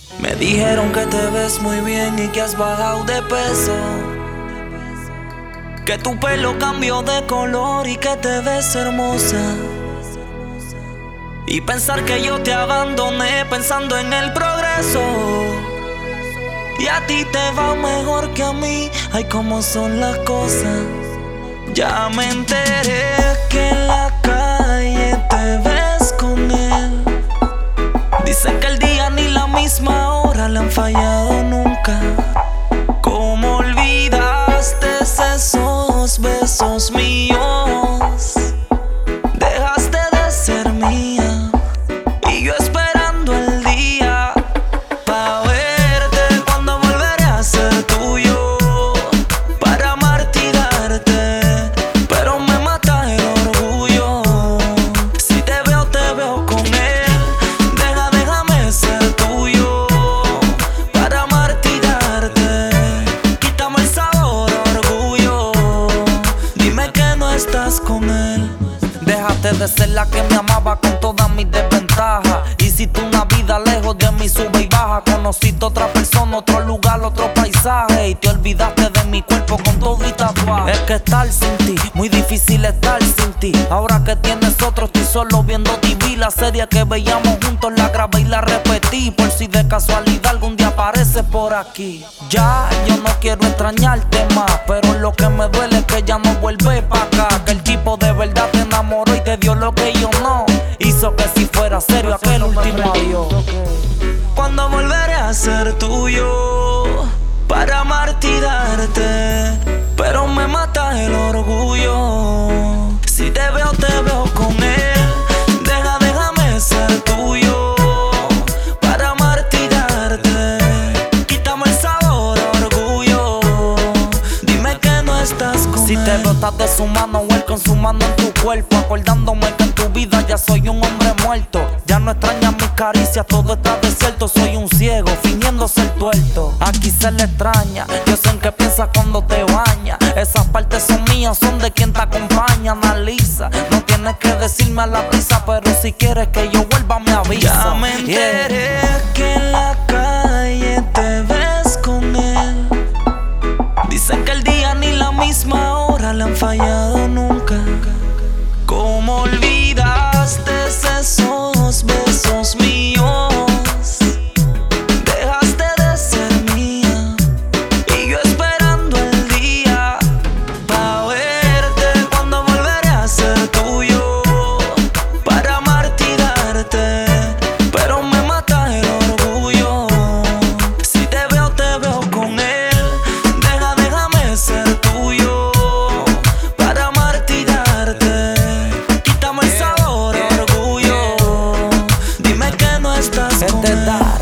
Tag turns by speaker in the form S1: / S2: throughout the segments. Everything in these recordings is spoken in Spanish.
S1: Me dijeron que te ves muy bien y que has bajado de peso, que tu pelo cambió de color y que te ves hermosa. Y pensar que yo te abandoné pensando en el progreso, y a ti te va mejor que a mí. Ay, cómo son las cosas. Ya me enteré que en la calle te ves con él. Dicen que el día ni la misma hora le han fallado nunca. ¿Cómo olvidaste esos besos míos? Dejaste de ser mía y yo esperando el día pa' verte cuando volveré a ser tuyo, para amarte y darte, pero me mata el orgullo. Si te veo con él, déjame ser tuyo, para amarte y darte. Quítame el sabor, orgullo, dime que no estás con él. Déjate de ser la que me amaba con todas mis desventajas. Hiciste una vida lejos de mí, sube y baja. Conociste otra persona, otro lugar, otro paisaje, y te olvidaste de mi cuerpo con todo y tatuaje. Es que estar sin ti, muy difícil estar sin ti. Ahora que tienes otro, estoy solo viendo TV. La serie que veíamos juntos la grabé y la repetí, por si de casualidad algún día apareces por aquí. Ya, yo no quiero extrañarte más, pero lo que me duele es que ya no vuelves pa' acá. Que el tipo de verdad te enamoró y te dio lo que yo no. Hizo que si fuera serio aquel último adiós. Cuando volveré a ser tuyo, para amarte y darte, pero me mata el orgullo. Si te veo con él, déjame ser tuyo, para amarte y darte. Quítame el sabor, orgullo, dime que no estás con él. Si te veo estás de su mano o él con su mano en tu cuerpo, acordándome que en tu vida ya soy un hombre muerto. Ya no extrañas mis caricias, todo está desierto. Soy un ciego, fingiendo ser tuerto. Aquí se le extraña, yo sé en qué piensas cuando te bañas. Esas partes son mías, son de quien te acompaña. Analiza, no tienes que decirme a la prisa, pero si quieres que yo vuelva me avisa. Ya me enteré que en la calle te ves con él. Dicen que el día ni la misma hora le han fallado nunca. ¿Cómo olvidaste esos besos míos? Dejaste de ser mía y yo esperando el día pa' verte cuando volveré a ser tuyo, para amarte y darte, pero me mata el orgullo. Si te veo con él, déjame ser tuyo, para amarte y darte. Quítame el sabor, orgullo, dime que no estás con él.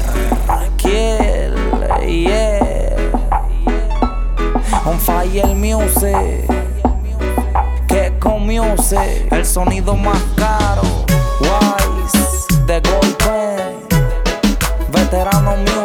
S1: On Fire Music, que con music, el sonido más caro. Wise, de Gold Pen, Veterano Music.